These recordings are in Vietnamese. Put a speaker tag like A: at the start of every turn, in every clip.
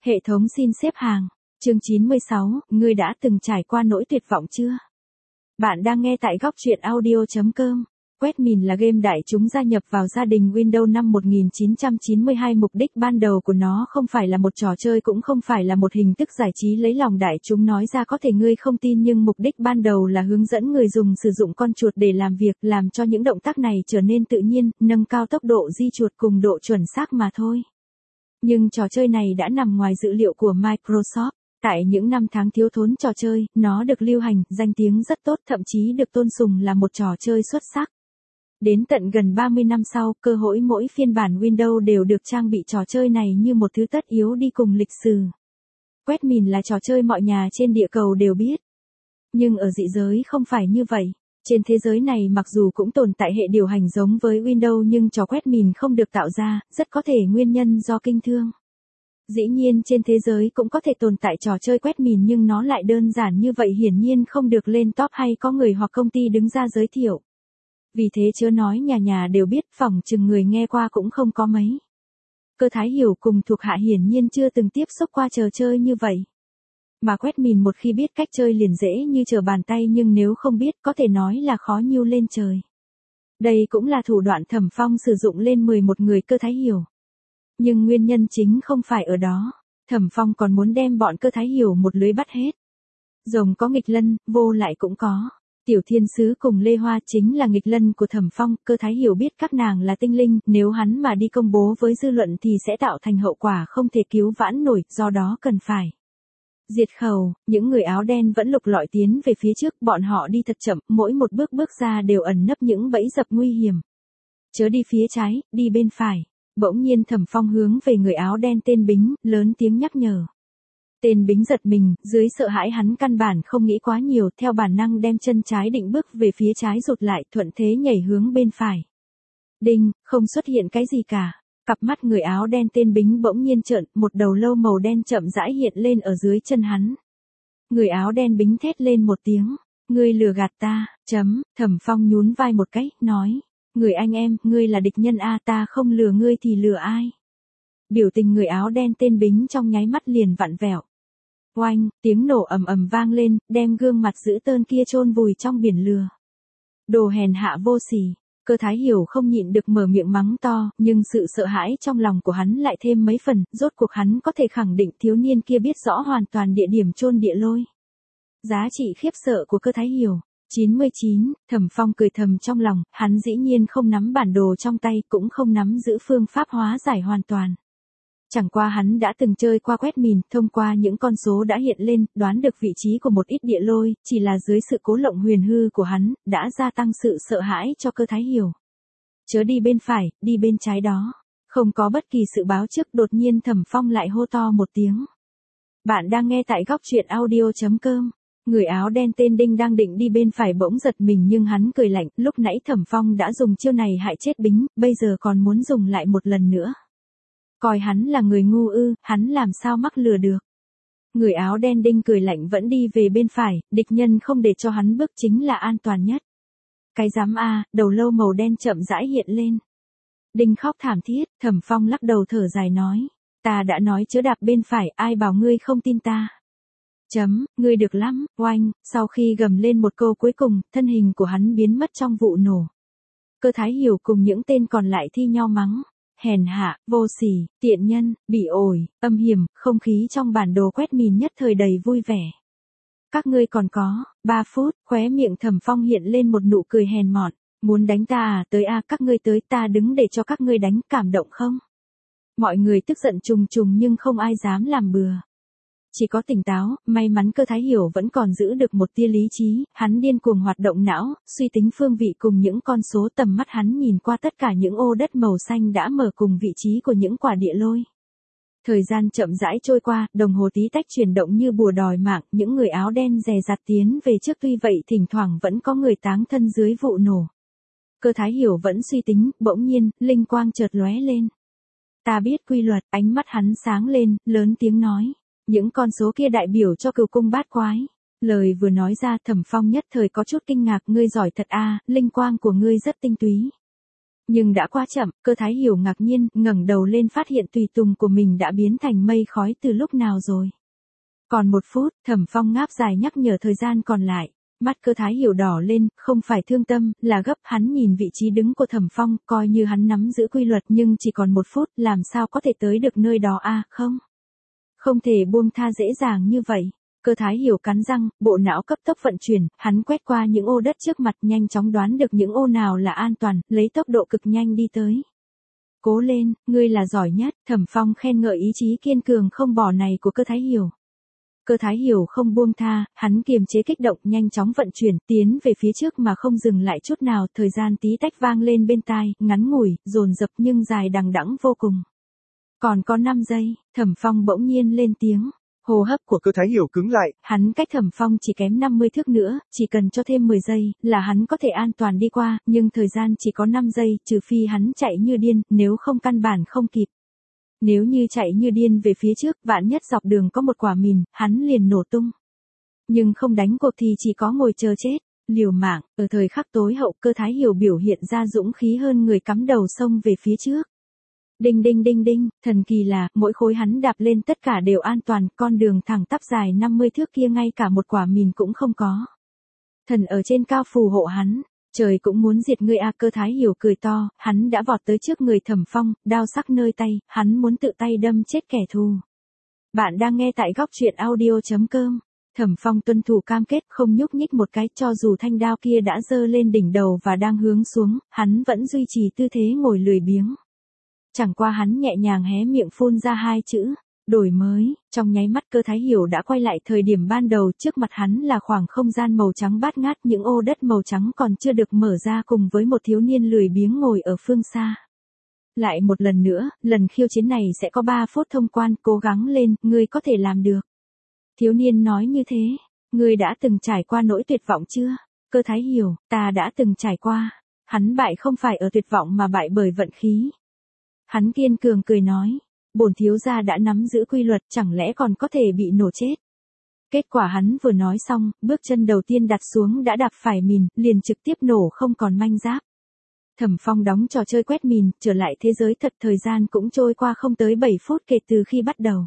A: Hệ thống xin xếp hàng. Chương 96, ngươi đã từng trải qua nỗi tuyệt vọng chưa? Bạn đang nghe tại góc truyện audio.com. Quét.min là game đại chúng gia nhập vào gia đình Windows năm 1992. Mục đích ban đầu của nó không phải là một trò chơi, cũng không phải là một hình thức giải trí lấy lòng đại chúng. Nói ra có thể ngươi không tin, nhưng mục đích ban đầu là hướng dẫn người dùng sử dụng con chuột để làm việc, làm cho những động tác này trở nên tự nhiên, nâng cao tốc độ di chuột cùng độ chuẩn xác mà thôi. Nhưng trò chơi này đã nằm ngoài dự liệu của Microsoft. Tại những năm tháng thiếu thốn trò chơi, nó được lưu hành, danh tiếng rất tốt, thậm chí được tôn sùng là một trò chơi xuất sắc. Đến tận gần 30 năm sau, cơ hội mỗi phiên bản Windows đều được trang bị trò chơi này như một thứ tất yếu đi cùng lịch sử. Quét.min là trò chơi mọi nhà trên địa cầu đều biết. Nhưng ở dị giới không phải như vậy. Trên thế giới này mặc dù cũng tồn tại hệ điều hành giống với Windows, nhưng trò Quét.min không được tạo ra, rất có thể nguyên nhân do kinh thương. Dĩ nhiên trên thế giới cũng có thể tồn tại trò chơi Quét.min, nhưng nó lại đơn giản như vậy hiển nhiên không được lên top hay có người hoặc công ty đứng ra giới thiệu. Vì thế chớ nói nhà nhà đều biết, phỏng chừng người nghe qua cũng không có mấy. Cơ Thái Hiểu cùng thuộc hạ hiển nhiên chưa từng tiếp xúc qua trò chơi như vậy. Mà Quét.min một khi biết cách chơi liền dễ như trở bàn tay, nhưng nếu không biết có thể nói là khó nhiêu lên trời. Đây cũng là thủ đoạn Thẩm Phong sử dụng lên 11 người Cơ Thái Hiểu. Nhưng nguyên nhân chính không phải ở đó, Thẩm Phong còn muốn đem bọn Cơ Thái Hiểu một lưới bắt hết. Rồng có nghịch lân, vô lại cũng có. Tiểu Thiên Sứ cùng Lê Hoa chính là nghịch lân của Thẩm Phong. Cơ Thái Hiểu biết các nàng là tinh linh, nếu hắn mà đi công bố với dư luận thì sẽ tạo thành hậu quả không thể cứu vãn nổi, do đó cần phải diệt khẩu. Những người áo đen vẫn lục lọi tiến về phía trước, bọn họ đi thật chậm, mỗi một bước bước ra đều ẩn nấp những bẫy dập nguy hiểm. Chớ đi phía trái, đi bên phải. Bỗng nhiên Thẩm Phong hướng về người áo đen tên Bính, lớn tiếng nhắc nhở. Tên Bính giật mình, dưới sợ hãi hắn căn bản không nghĩ quá nhiều, theo bản năng đem chân trái định bước về phía trái rụt lại, thuận thế nhảy hướng bên phải. Đinh, không xuất hiện cái gì cả. Cặp mắt người áo đen tên Bính bỗng nhiên trợn, một đầu lâu màu đen chậm rãi hiện lên ở dưới chân hắn. Người áo đen Bính thét lên một tiếng, ngươi lừa gạt ta, Thẩm Phong nhún vai một cái, nói. Người anh em, ngươi là địch nhân a, ta không lừa ngươi thì lừa ai? Biểu tình người áo đen tên Bính trong nháy mắt liền vặn vẹo. Oanh, tiếng nổ ầm ầm vang lên, đem gương mặt dữ tợn kia chôn vùi trong biển lửa. Đồ hèn hạ vô sỉ. Cơ Thái Hiểu không nhịn được mở miệng mắng to, nhưng sự sợ hãi trong lòng của hắn lại thêm mấy phần, rốt cuộc hắn có thể khẳng định thiếu niên kia biết rõ hoàn toàn địa điểm chôn địa lôi. Giá trị khiếp sợ của Cơ Thái Hiểu. 99, Thẩm Phong cười thầm trong lòng, hắn dĩ nhiên không nắm bản đồ trong tay, cũng không nắm giữ phương pháp hóa giải hoàn toàn. Chẳng qua hắn đã từng chơi qua Quét.min, thông qua những con số đã hiện lên, đoán được vị trí của một ít địa lôi, chỉ là dưới sự cố lộng huyền hư của hắn, đã gia tăng sự sợ hãi cho Cơ Thái Hiểu. Chớ đi bên phải, đi bên trái đó. Không có bất kỳ sự báo trước, đột nhiên Thẩm Phong lại hô to một tiếng. Bạn đang nghe tại góc truyện audio.com. Người áo đen tên Đinh đang định đi bên phải bỗng giật mình, nhưng hắn cười lạnh, lúc nãy Thẩm Phong đã dùng chiêu này hại chết Bính, bây giờ còn muốn dùng lại một lần nữa. Coi hắn là người ngu ư, hắn làm sao mắc lừa được. Người áo đen Đinh cười lạnh vẫn đi về bên phải, địch nhân không để cho hắn bước chính là an toàn nhất. Cái dám a, đầu lâu màu đen chậm rãi hiện lên. Đinh khóc thảm thiết, Thẩm Phong lắc đầu thở dài nói. Ta đã nói chớ đạp bên phải, ai bảo ngươi không tin ta. Ngươi được lắm, oanh, sau khi gầm lên một câu cuối cùng, thân hình của hắn biến mất trong vụ nổ. Cơ Thái Hiểu cùng những tên còn lại thi nhau mắng. Hèn hạ, vô sỉ, tiện nhân, bị ổi, âm hiểm, không khí trong bản đồ Quét.min nhất thời đầy vui vẻ. Các ngươi còn có 3 phút, khóe miệng Thẩm Phong hiện lên một nụ cười hèn mọn. Muốn đánh ta à, tới a, các ngươi tới, ta đứng để cho các ngươi đánh, cảm động không? Mọi người tức giận trùng trùng nhưng không ai dám làm bừa. Chỉ có tỉnh táo, may mắn Cơ Thái Hiểu vẫn còn giữ được một tia lý trí, hắn điên cuồng hoạt động não, suy tính phương vị cùng những con số, tầm mắt hắn nhìn qua tất cả những ô đất màu xanh đã mở cùng vị trí của những quả địa lôi. Thời gian chậm rãi trôi qua, đồng hồ tí tách chuyển động như bùa đòi mạng, những người áo đen dè dặt tiến về trước, tuy vậy thỉnh thoảng vẫn có người táng thân dưới vụ nổ. Cơ Thái Hiểu vẫn suy tính, bỗng nhiên, linh quang chợt lóe lên. Ta biết quy luật, ánh mắt hắn sáng lên, lớn tiếng nói. Những con số kia đại biểu cho cửu cung bát quái. Lời vừa nói ra Thẩm Phong nhất thời có chút kinh ngạc, ngươi giỏi thật a, linh quang của ngươi rất tinh túy. Nhưng đã quá chậm, Cơ Thái Hiểu ngạc nhiên, ngẩng đầu lên phát hiện tùy tùng của mình đã biến thành mây khói từ lúc nào rồi. Còn 1 phút, Thẩm Phong ngáp dài nhắc nhở thời gian còn lại. Mắt Cơ Thái Hiểu đỏ lên, không phải thương tâm, là gấp. Hắn nhìn vị trí đứng của Thẩm Phong, coi như hắn nắm giữ quy luật nhưng chỉ còn 1 phút, làm sao có thể tới được nơi đó không? Không thể buông tha dễ dàng như vậy. Cơ Thái Hiểu cắn răng, bộ não cấp tốc vận chuyển, hắn quét qua những ô đất trước mặt nhanh chóng đoán được những ô nào là an toàn, lấy tốc độ cực nhanh đi tới. Cố lên, ngươi là giỏi nhất, Thẩm Phong khen ngợi ý chí kiên cường không bỏ này của Cơ Thái Hiểu. Cơ Thái Hiểu không buông tha, hắn kiềm chế kích động nhanh chóng vận chuyển, tiến về phía trước mà không dừng lại chút nào, thời gian tí tách vang lên bên tai, ngắn ngủi, dồn dập nhưng dài đằng đẵng vô cùng. Còn có 5 giây, Thẩm Phong bỗng nhiên lên tiếng. Hô hấp của Cơ Thái Hiểu cứng lại, hắn cách Thẩm Phong chỉ kém 50 thước nữa, chỉ cần cho thêm 10 giây, là hắn có thể an toàn đi qua, nhưng thời gian chỉ có 5 giây, trừ phi hắn chạy như điên, nếu không căn bản không kịp. Nếu như chạy như điên về phía trước, vạn nhất dọc đường có một quả mìn, hắn liền nổ tung. Nhưng không đánh cuộc thì chỉ có ngồi chờ chết, liều mạng, ở thời khắc tối hậu Cơ Thái Hiểu biểu hiện ra dũng khí hơn người cắm đầu sông về phía trước. Đinh đinh đinh đinh, thần kỳ là, mỗi khối hắn đạp lên tất cả đều an toàn, con đường thẳng tắp dài 50 thước kia ngay cả một quả mìn cũng không có. Thần ở trên cao phù hộ hắn, trời cũng muốn diệt ngươi Cơ Thái Hiểu cười to, hắn đã vọt tới trước người Thẩm Phong, đao sắc nơi tay, hắn muốn tự tay đâm chết kẻ thù. Bạn đang nghe tại góc truyện audio.com. Thẩm Phong tuân thủ cam kết không nhúc nhích một cái, cho dù thanh đao kia đã giơ lên đỉnh đầu và đang hướng xuống, hắn vẫn duy trì tư thế ngồi lười biếng. Chẳng qua hắn nhẹ nhàng hé miệng phun ra 2 chữ, đổi mới, trong nháy mắt Cơ Thái Hiểu đã quay lại thời điểm ban đầu, trước mặt hắn là khoảng không gian màu trắng bát ngát, những ô đất màu trắng còn chưa được mở ra cùng với một thiếu niên lười biếng ngồi ở phương xa. Lại một lần nữa, lần khiêu chiến này sẽ có 3 phút thông quan, cố gắng lên, ngươi có thể làm được. Thiếu niên nói như thế, ngươi đã từng trải qua nỗi tuyệt vọng chưa? Cơ Thái Hiểu, ta đã từng trải qua. Hắn bại không phải ở tuyệt vọng mà bại bởi vận khí. Hắn kiên cường cười nói, bổn thiếu gia đã nắm giữ quy luật, chẳng lẽ còn có thể bị nổ chết. Kết quả hắn vừa nói xong, bước chân đầu tiên đặt xuống đã đạp phải mìn, liền trực tiếp nổ không còn manh giáp. Thẩm Phong đóng trò chơi quét mìn, trở lại thế giới thật, thời gian cũng trôi qua không tới 7 phút kể từ khi bắt đầu.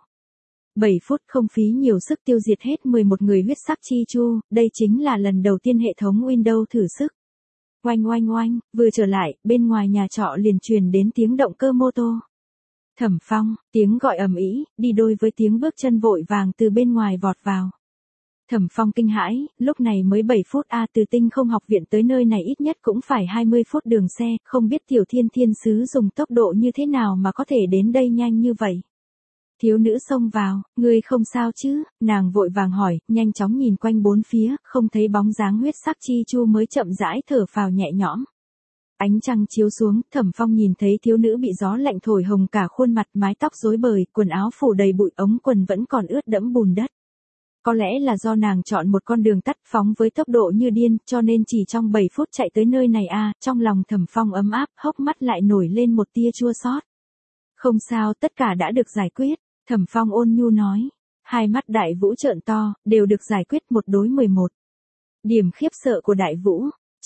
A: 7 phút không phí nhiều sức tiêu diệt hết 11 người huyết sắc chi chu, đây chính là lần đầu tiên hệ thống Windows thử sức. Oanh oanh oanh, vừa trở lại, bên ngoài nhà trọ liền truyền đến tiếng động cơ mô tô. Thẩm Phong, tiếng gọi ầm ĩ, đi đôi với tiếng bước chân vội vàng từ bên ngoài vọt vào. Thẩm Phong kinh hãi, lúc này mới 7 phút từ Tinh Không học viện tới nơi này ít nhất cũng phải 20 phút đường xe, không biết Tiểu Thiên Thiên sứ dùng tốc độ như thế nào mà có thể đến đây nhanh như vậy. Thiếu nữ xông vào, ngươi không sao chứ, nàng vội vàng hỏi, nhanh chóng nhìn quanh bốn phía, không thấy bóng dáng huyết sắc chi chu mới chậm rãi thở phào nhẹ nhõm. Ánh trăng chiếu xuống, Thẩm Phong nhìn thấy thiếu nữ bị gió lạnh thổi hồng cả khuôn mặt, mái tóc rối bời, quần áo phủ đầy bụi, ống quần vẫn còn ướt đẫm bùn đất. Có lẽ là do nàng chọn một con đường tắt phóng với tốc độ như điên, cho nên chỉ trong 7 phút chạy tới nơi này trong lòng Thẩm Phong ấm áp, hốc mắt lại nổi lên một tia chua xót. Không sao, tất cả đã được giải quyết, Thẩm Phong ôn nhu nói. Hai mắt Đại Vũ trợn to, đều được giải quyết 1 đối 11. Điểm khiếp sợ của Đại Vũ,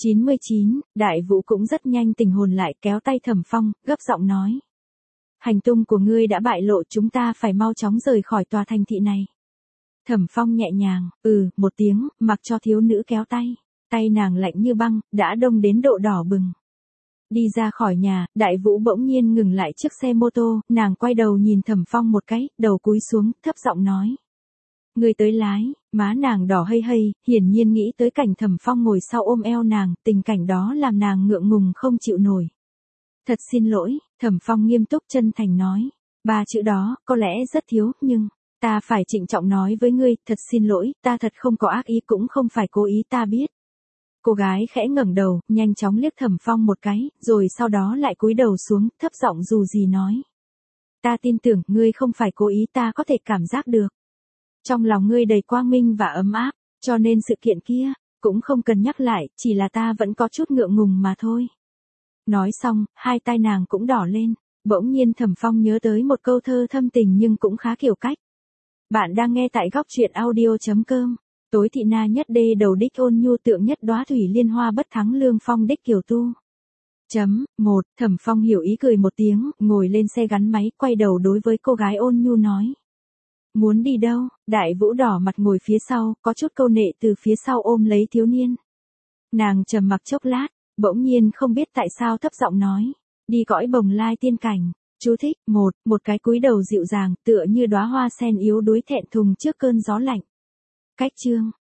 A: 99, Đại Vũ cũng rất nhanh tỉnh hồn lại, kéo tay Thẩm Phong, gấp giọng nói. Hành tung của ngươi đã bại lộ, chúng ta phải mau chóng rời khỏi tòa thành thị này. Thẩm Phong nhẹ nhàng, một tiếng, mặc cho thiếu nữ kéo tay. Tay nàng lạnh như băng, đã đông đến độ đỏ bừng. Đi ra khỏi nhà, Đại Vũ bỗng nhiên ngừng lại chiếc xe mô tô, nàng quay đầu nhìn Thẩm Phong một cái, đầu cúi xuống, thấp giọng nói. Người tới lái, má nàng đỏ hây hây, hiển nhiên nghĩ tới cảnh Thẩm Phong ngồi sau ôm eo nàng, tình cảnh đó làm nàng ngượng ngùng không chịu nổi. Thật xin lỗi, Thẩm Phong nghiêm túc chân thành nói. 3 chữ đó, có lẽ rất thiếu, nhưng, ta phải trịnh trọng nói với ngươi, thật xin lỗi, ta thật không có ác ý cũng không phải cố ý, ta biết. Cô gái khẽ ngẩng đầu, nhanh chóng liếc Thẩm Phong một cái, rồi sau đó lại cúi đầu xuống, thấp giọng dù gì nói. Ta tin tưởng, ngươi không phải cố ý, ta có thể cảm giác được. Trong lòng ngươi đầy quang minh và ấm áp, cho nên sự kiện kia, cũng không cần nhắc lại, chỉ là ta vẫn có chút ngượng ngùng mà thôi. Nói xong, hai tay nàng cũng đỏ lên, bỗng nhiên Thẩm Phong nhớ tới một câu thơ thâm tình nhưng cũng khá kiểu cách. Bạn đang nghe tại góc truyện audio.com. Tối thị na nhất đê đầu đích ôn nhu tượng nhất đóa thủy liên hoa bất thắng lương phong đích kiều tu. 1. Thẩm Phong hiểu ý cười một tiếng, ngồi lên xe gắn máy, quay đầu đối với cô gái ôn nhu nói. Muốn đi đâu? Đại Vũ đỏ mặt ngồi phía sau, có chút câu nệ từ phía sau ôm lấy thiếu niên. Nàng trầm mặc chốc lát, bỗng nhiên không biết tại sao thấp giọng nói. Đi cõi bồng lai tiên cảnh. Chú thích. Một cái cúi đầu dịu dàng, tựa như đóa hoa sen yếu đuối thẹn thùng trước cơn gió lạnh. Cách chương.